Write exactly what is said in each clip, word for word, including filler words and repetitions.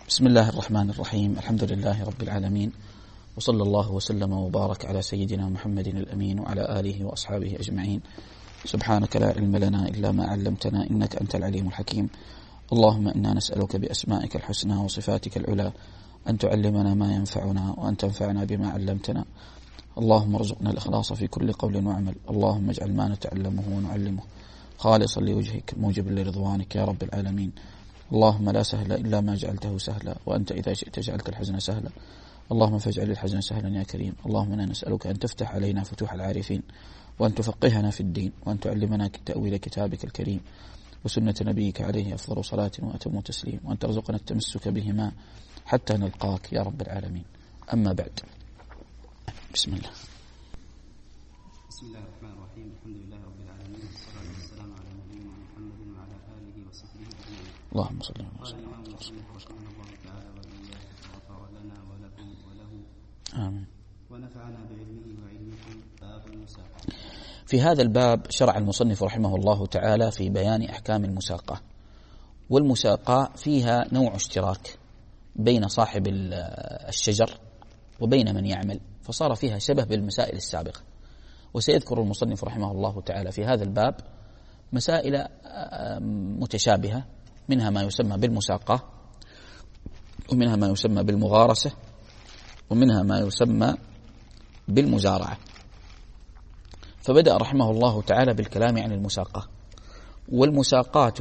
بسم الله الرحمن الرحيم. الحمد لله رب العالمين، وصلى الله وسلم وبارك على سيدنا محمد الأمين وعلى آله وأصحابه أجمعين. سبحانك لا علم لنا إلا ما علمتنا إنك أنت العليم الحكيم. اللهم إنا نسألك بأسمائك الحسنى وصفاتك العلى أن تعلمنا ما ينفعنا وأن تنفعنا بما علمتنا. اللهم ارزقنا الإخلاص في كل قول وعمل. اللهم اجعل ما نتعلمه ونعلمه خالصا لوجهك موجبا لرضوانك يا رب العالمين. اللهم لا سهل إلا ما جعلته سهلا، وأنت إذا شئت جعلت الحزن سهلا. اللهم فاجعل الحزن سهلا يا كريم. اللهم إنا نسألك أن تفتح علينا فتوح العارفين، وأن تفقهنا في الدين، وأن تعلمنا تأويل كتابك الكريم وسنة نبيك عليه أفضل صلاة وأتم تسليم، وأن ترزقنا التمسك بهما حتى نلقاك يا رب العالمين. أما بعد، بسم الله. بسم الله الرحمن الرحيم. الحمد لله رب العالمين، والصلاة والسلام على نبينا محمد وعلى آله وصحبه أجمعين. اللهم صل وسلم. قال الإمام المصنف رحمه الله تعالى وإياه وغفر لنا ولكم وله آمين ونفعنا بعلمه وعلمكم. باب المساقة. في هذا الباب شرع المصنف رحمه الله تعالى في بيان أحكام المساقة. والمساقة فيها نوع اشتراك بين صاحب الشجر وبين من يعمل، فصار فيها شبه بالمسائل السابقة. وسيذكر المصنف رحمه الله تعالى في هذا الباب مسائل متشابهة، منها ما يسمى بالمساقة، ومنها ما يسمى بالمغارسة، ومنها ما يسمى بالمزارعة. فبدأ رحمه الله تعالى بالكلام عن المساقة. والمساقات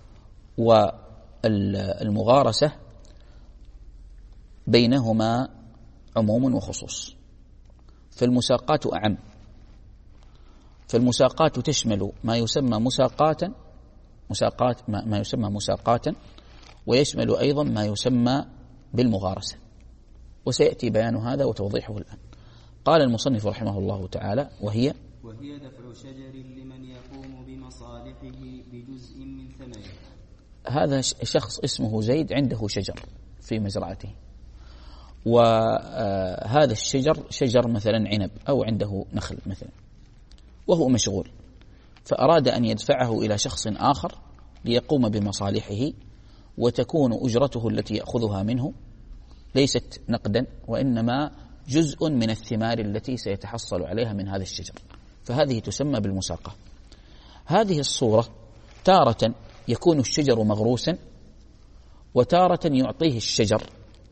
والمغارسة بينهما عموم وخصوص، فالمساقات أعم. فالمساقات تشمل ما يسمى مساقاتا مساقات ما يسمى مساقاتا ويشمل أيضا ما يسمى بالمغارسة، وسيأتي بيان هذا وتوضيحه الآن. قال المصنف رحمه الله تعالى: وهي وهي دفع شجر لمن يقوم بمصالحه بجزء من ثمره. هذا شخص اسمه زيد عنده شجر في مزرعته، وهذا الشجر شجر مثلا عنب أو عنده نخل مثلا، وهو مشغول، فأراد أن يدفعه إلى شخص آخر ليقوم بمصالحه، وتكون أجرته التي يأخذها منه ليست نقدا، وإنما جزء من الثمار التي سيتحصل عليها من هذا الشجر، فهذه تسمى بالمساقة. هذه الصورة تارة يكون الشجر مغروسا، وتارة يعطيه الشجر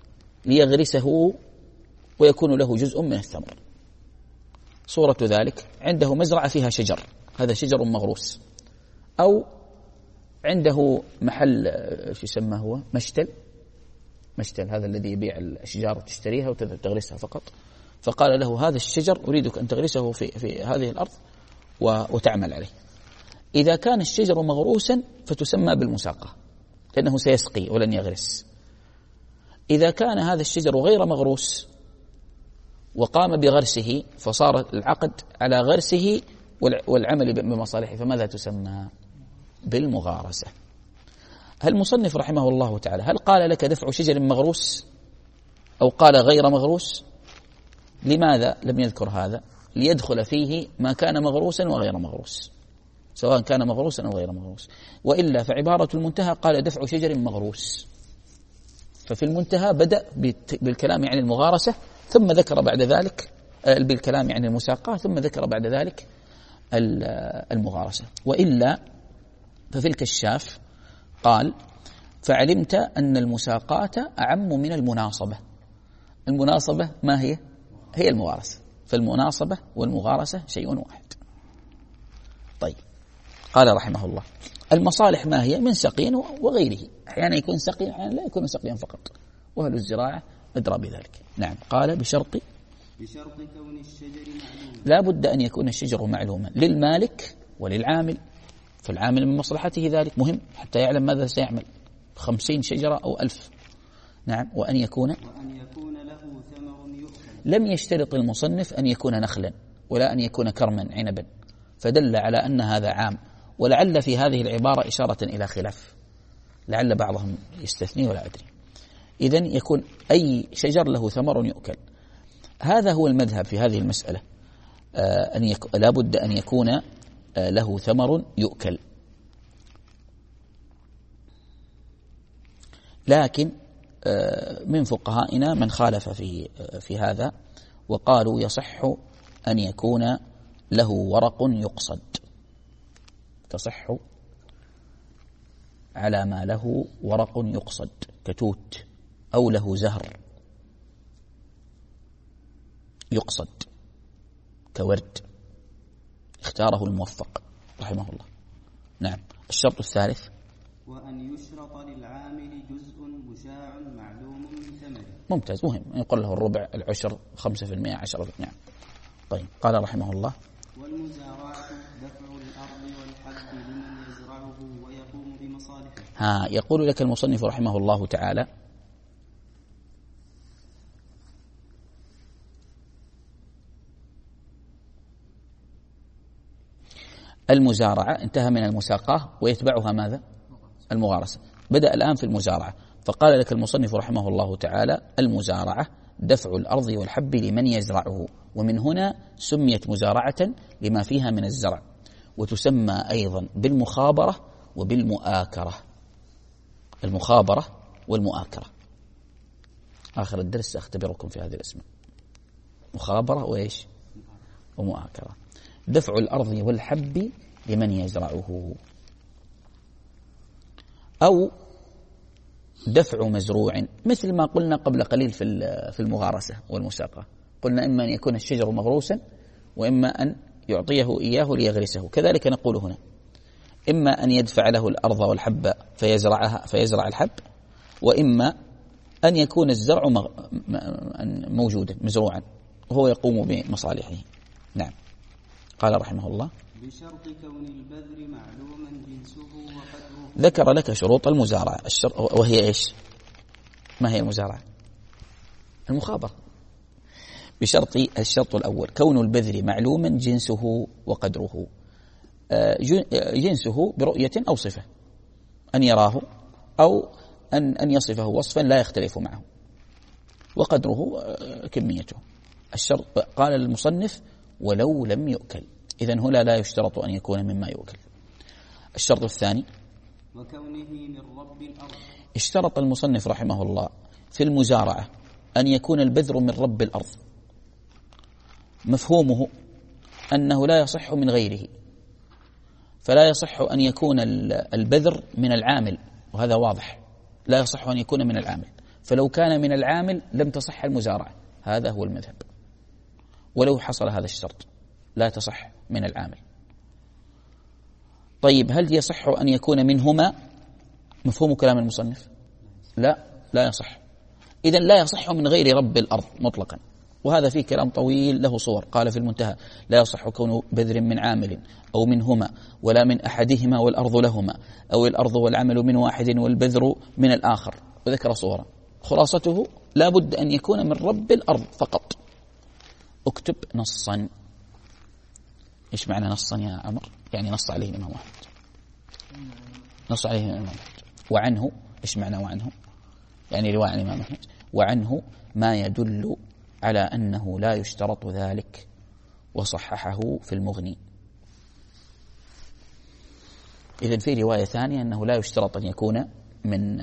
ليغرسه ويكون له جزء من الثمر. صورة ذلك: عنده مزرعة فيها شجر، هذا شجر مغروس، أو عنده محل شو يسمى هو مشتل مشتل هذا الذي يبيع الأشجار وتشتريها وتغرسها فقط، فقال له: هذا الشجر أريدك أن تغرسه في, في هذه الأرض وتعمل عليه. إذا كان الشجر مغروسا فتسمى بالمساقة، لأنه سيسقي ولن يغرس. إذا كان هذا الشجر غير مغروس وقام بغرسه، فصار العقد على غرسه والعمل بمصالحه، فماذا تسمى؟ بالمغارسة. هل المصنف رحمه الله تعالى هل قال لك دفع شجر مغروس أو قال غير مغروس؟ لماذا لم يذكر هذا؟ ليدخل فيه ما كان مغروسا وغير مغروس، سواء كان مغروسا أو غير مغروس. وإلا فعبارة المنتهى قال دفع شجر مغروس، ففي المنتهى بدأ بالكلام عن المغارسة، ثم ذكر بعد ذلك بالكلام عن المساقة، ثم ذكر بعد ذلك المغارسة. وإلا ففي الكشاف قال: فعلمت أن المساقات أعم من المناصبة. المناصبة ما هي؟ هي المغارسة، فالمناصبة والمغارسة شيء واحد. طيب، قال رحمه الله: المصالح ما هي؟ من سقي وغيره، أحيانا يكون سقي أحيانا لا يكون سقيا فقط، وأهل الزراعة أدرى بذلك. نعم. قال: بشرط بشرط كون الشجر معلوما. لا بد أن يكون الشجر معلوما للمالك وللعامل، فالعامل من مصلحته ذلك مهم حتى يعلم ماذا سيعمل، خمسين شجرة أو ألف. نعم. وأن يكون وأن يكون له ثمر يؤكل. لم يشترط المصنف أن يكون نخلا ولا أن يكون كرما عنبا، فدل على أن هذا عام. ولعل في هذه العبارة إشارة إلى خلاف، لعل بعضهم يستثني ولا أدري. إذن يكون أي شجر له ثمر يؤكل. هذا هو المذهب في هذه المسألة، آه أن يك... لا بد أن يكون آه له ثمر يؤكل. لكن من فقهائنا من خالف في في هذا وقالوا يصح أن يكون له ورق يقصد، تصح على ما له ورق يقصد كتوت، أو له زهر يقصد كورد، اختاره الموفق رحمه الله. نعم. الشرط الثالث وأن يشرط للعامل جزء مشاع معلوم من ثمنه. ممتاز، مهم يقول له الربع، العشر، خمسة في المئة، عشرة في المئة. نعم. طيب قال رحمه الله والمزارعة دفع الأرض والحب لمن يزرعه ويقوم بمصالحه. ها يقول لك المصنف رحمه الله تعالى المزارعة انتهى من المساقاة ويتبعها ماذا؟ المغارسة. بدأ الآن في المزارعة، فقال لك المصنف رحمه الله تعالى المزارعة دفع الأرض والحب لمن يزرعه، ومن هنا سميت مزارعة لما فيها من الزرع، وتسمى أيضا بالمخابرة وبالمؤاكرة. المخابرة والمؤاكرة، آخر الدرس سأختبركم في هذه الاسم، مخابرة وإيش ومؤاكرة. دفع الأرض والحب لمن يزرعه، أو دفع مزروع، مثل ما قلنا قبل قليل في في المغارسة والمساقة، قلنا إما أن يكون الشجر مغروسا وإما أن يعطيه إياه ليغرسه، كذلك نقول هنا إما أن يدفع له الأرض والحب فيزرعها فيزرع الحب، وإما أن يكون الزرع موجودا مزروعا وهو يقوم بمصالحه. نعم. قال رحمه الله بشرط كون البذر معلوما جنسه وقدره. ذكر لك شروط المزارعة، وهي إيش؟ ما هي المزارعة؟ المخابرة. بشرط الشرط الأول كون البذر معلوما جنسه وقدره، جنسه برؤية أو صفة، أن يراه أو أن أن يصفه وصفا لا يختلف معه، وقدره كميته. الشرط قال المصنف ولو لم يؤكل، إذن هنا لا يشترط أن يكون مما يؤكل. الشرط الثاني وكونه من رب الأرض. اشترط المصنف رحمه الله في المزارعة أن يكون البذر من رب الأرض، مفهومه أنه لا يصح من غيره، فلا يصح أن يكون البذر من العامل، وهذا واضح، لا يصح أن يكون من العامل، فلو كان من العامل لم تصح المزارعة، هذا هو المذهب، ولو حصل هذا الشرط لا تصح من العامل. طيب هل يصح أن يكون منهما؟ مفهوم كلام المصنف لا لا يصح، إذن لا يصح من غير رب الأرض مطلقا، وهذا فيه كلام طويل له صور. قال في المنتهى لا يصح كون بذر من عامل أو منهما ولا من أحدهما والأرض لهما، أو الأرض والعمل من واحد والبذر من الآخر، وذكر صورا. خلاصته لا بد أن يكون من رب الأرض فقط. اكتب نصا. إيش معنى نصا يا عمر؟ يعني نص عليه الإمام أحمد، نص عليه الإمام أحمد. وعنه إيش معنى وعنه؟ يعني رواية عن الإمام أحمد. وعنه ما يدل على أنه لا يشترط ذلك، وصححه في المغني. إذن في رواية ثانية أنه لا يشترط أن يكون من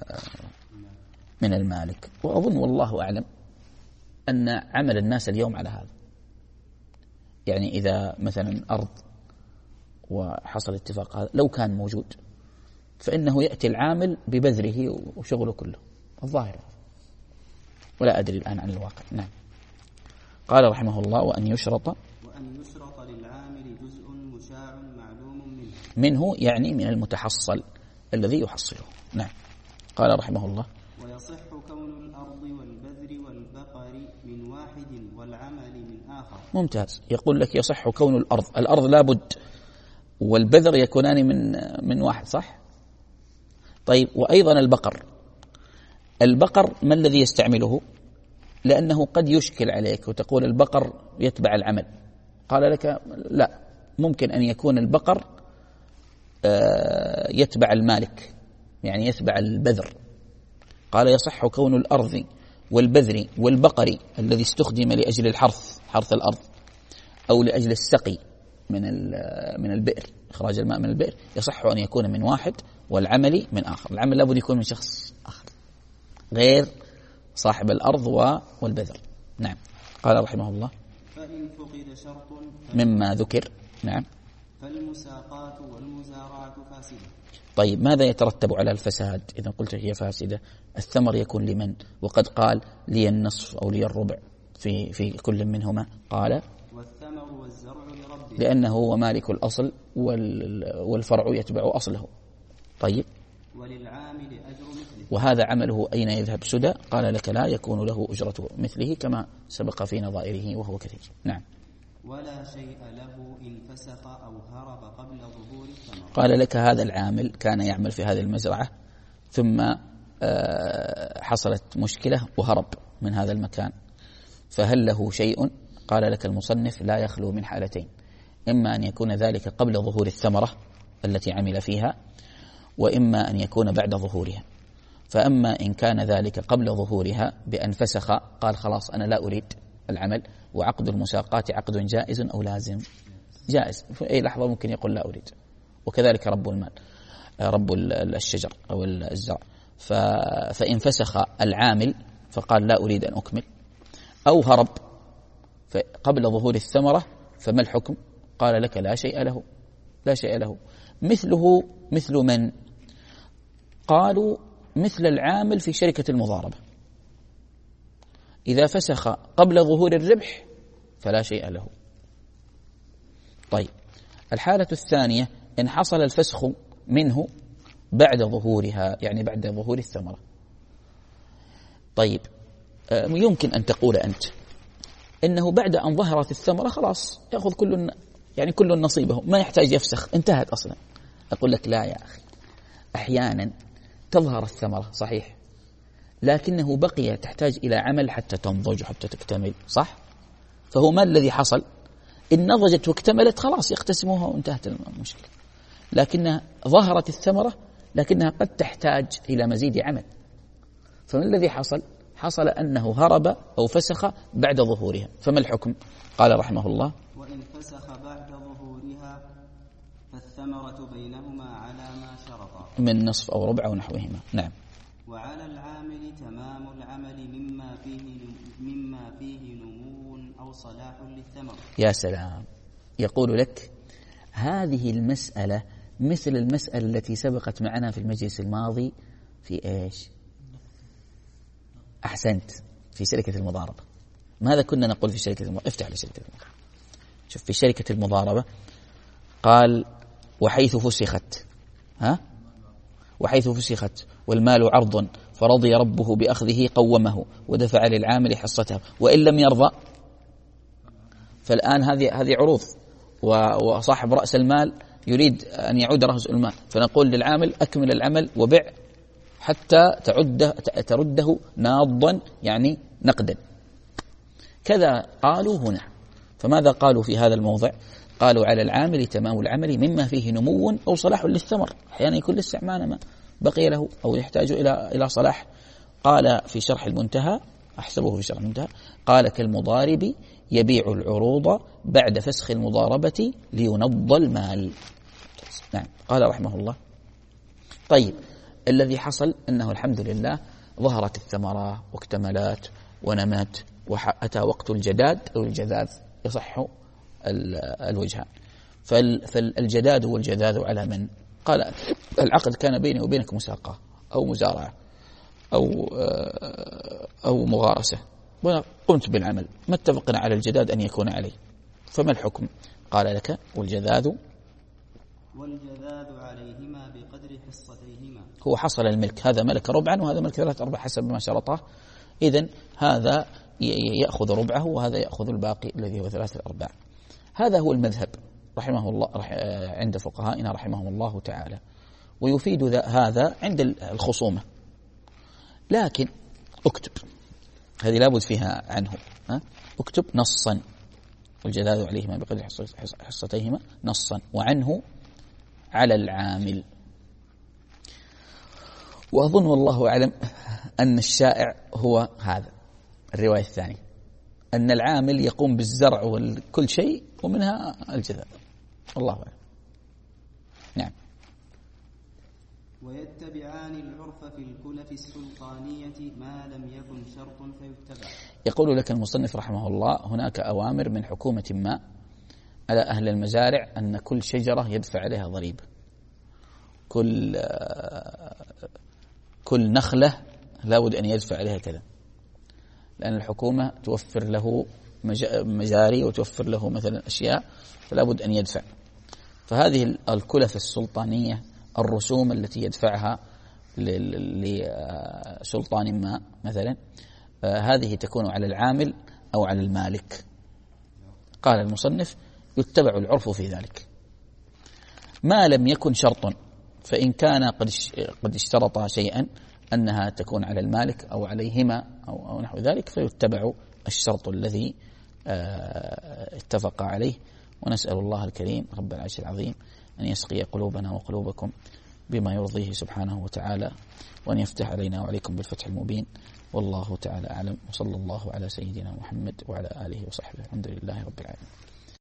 من المالك، وأظن والله أعلم أن عمل الناس اليوم على هذا. يعني إذا مثلا أرض وحصل اتفاق هذا لو كان موجود، فإنه يأتي العامل ببذره وشغله كله، الظاهر، ولا أدري الآن عن الواقع. نعم. قال رحمه الله وأن يشرط وأن يشرط للعامل جزء مشاع معلوم منه منه، يعني من المتحصل الذي يحصله. نعم. قال رحمه الله ويصح كون الأرض والبذر والبقر من واحد والعمل من آخر. ممتاز. يقول لك يصح كون الأرض، الأرض لابد، والبذر يكونان من من واحد، صح؟ طيب وأيضا البقر، البقر ما الذي يستعمله؟ لأنه قد يشكل عليك وتقول البقر يتبع العمل. قال لك لا، ممكن أن يكون البقر يتبع المالك، يعني يتبع البذر. قال يصح كون الأرض والبذر والبقر الذي استخدم لأجل الحرث، حرث الأرض، أو لأجل السقي من من البئر، إخراج الماء من البئر، يصح أن يكون من واحد والعمل من آخر. العمل لابد يكون من شخص آخر. غير صاحب الأرض والبذر. نعم. قال رحمه الله: فإن فقد شرط مما ذكر. نعم. فالمساقات والمزارعة فاسدة. طيب ماذا يترتب على الفساد إذا قلت هي فاسدة؟ الثمر يكون لمن؟ وقد قال لي النصف أو لي الربع في في كل منهما. قال: والثمر والزرع لربه، لأنه هو مالك الأصل والفرع يتبع أصله. طيب. وللعامل أجر مثله. وهذا عمله أين يذهب سدى؟ قال لك: لا يكون له أجرة مثله كما سبق في نظائره وهو كثير. نعم. ولا شيء له إن فسخ أو هرب قبل ظهور الثمر. قال لك: هذا العامل كان يعمل في هذه المزرعة ثم حصلت مشكلة وهرب من هذا المكان، فهل له شيء؟ قال لك المصنف: لا يخلو من حالتين، إما أن يكون ذلك قبل ظهور الثمرة التي عمل فيها، وإما أن يكون بعد ظهورها. فأما إن كان ذلك قبل ظهورها بأن فسخ، قال: خلاص أنا لا أريد العمل، وعقد المساقات عقد جائز أو لازم؟ جائز، في أي لحظة ممكن يقول لا أريد. وكذلك رب المال، رب الشجر أو الزرع. فإن فسخ العامل فقال لا أريد أن أكمل، أو هرب قبل ظهور الثمرة، فما الحكم؟ قال لك: لا شيء له، لا شيء له. مثله مثل من؟ قالوا: مثل العامل في شركة المضاربة، إذا فسخ قبل ظهور الربح فلا شيء له. طيب، الحالة الثانية إن حصل الفسخ منه بعد ظهورها، يعني بعد ظهور الثمرة. طيب، يمكن أن تقول أنت إنه بعد أن ظهرت الثمرة خلاص يأخذ كل يعني كل نصيبه، ما يحتاج يفسخ، انتهت أصلا. أقول لك: لا يا أخي، أحيانا تظهر الثمرة صحيح، لكنه بقي تحتاج إلى عمل حتى تنضج حتى تكتمل، صح؟ فهو ما الذي حصل؟ إن نضجت واكتملت خلاص يقتسموها وانتهت المشكلة. لكنها ظهرت الثمرة لكنها قد تحتاج إلى مزيد عمل. فما الذي حصل؟ حصل أنه هرب أو فسخ بعد ظهورها، فما الحكم؟ قال رحمه الله: وإن فسخ بعد ظهورها فالثمرة بينهما على ما شرطا من نصف أو ربع أو نحوهما. نعم. وعلى العامل تمام العمل مما فيه مما فيه نمو أو صلاح للثمر. يا سلام. يقول لك: هذه المسألة مثل المسألة التي سبقت معنا في المجلس الماضي في إيش؟ أحسنت، في شركة المضاربة. ماذا كنا نقول في شركة المضاربة؟ افتح على شركة المضاربة. شوف في شركة المضاربة قال: وحيث فسخت، ها؟ وحيث فسخت والمال عرض فرضي ربه بأخذه قومه ودفع للعامل حصته، وإن لم يرضى. فالآن هذه هذه عروض، وصاحب رأس المال يريد أن يعود رأس المال، فنقول للعامل: أكمل العمل وبع حتى تعده ترده ناضا، يعني نقدا. كذا قالوا هنا. فماذا قالوا في هذا الموضع؟ قالوا: على العامل تمام العمل مما فيه نمو أو صلاح للثمر. أحيانا يكون لسه ما بقي له أو يحتاج إلى إلى صلاح. قال في شرح المنتهى، أحسبه في شرح المنتهى، قال: كالمضارب يبيع العروض بعد فسخ المضاربة لينض المال. نعم. قال رحمه الله: طيب، الذي حصل أنه الحمد لله ظهرت الثمرة واكتملت ونمت وأتى وقت الجداد أو الجذاذ، يصح الوجهان. فالجداد والجذاذ على من؟ قال: العقد كان بيني وبينك مساقة أو مزارعة أو أو مغارسة، وقمت بالعمل، ما اتفقنا على الجداد أن يكون عليه، فما الحكم؟ قال لك: والجذاذ والجذاذ عليهما بقدر حصتيهما. هو حصل الملك، هذا ملك ربعا وهذا ملك ثلاث أرباع حسب ما شرطه، إذن هذا يأخذ ربعه وهذا يأخذ الباقي الذي هو ثلاثة أرباع. هذا هو المذهب رحمه الله عند فقهائنا رحمهم الله تعالى، ويفيد هذا عند الخصومة. لكن اكتب، هذه لابد فيها عنه، ها؟ اكتب نصا: والجذاذ عليهما بقدر حصتيهما نصا، وعنه على العامل. وأظن والله أعلم أن الشائع هو هذا الرواية الثانية، أن العامل يقوم بالزرع وكل شيء ومنها الجذاذ، الله أعلم. نعم. ويتبعان العرف في الكلف السلطانية ما لم يكن شرط فيتبع. يقول لك المصنف رحمه الله هناك أوامر من حكومة ما على أهل المزارع أن كل شجرة يدفع عليها ضريبة، كل كل نخلة لابد أن يدفع عليها كذا، لأن الحكومة توفر له مجاري وتوفر له مثلا أشياء فلابد أن يدفع. فهذه الكلف السلطانية الرسوم التي يدفعها لسلطان ما مثلا هذه تكون على العامل أو على المالك. قال المصنف يتبع العرف في ذلك ما لم يكن شرطا، فإن كان قد اشترط شيئا أنها تكون على المالك أو عليهما أو نحو ذلك فيتبع الشرط الذي اتفق عليه. ونسأل الله الكريم رب العرش العظيم أن يسقي قلوبنا وقلوبكم بما يرضيه سبحانه وتعالى، وأن يفتح علينا وعليكم بالفتح المبين. والله تعالى أعلم، وصلى الله على سيدنا محمد وعلى آله وصحبه. الحمد لله رب العالمين.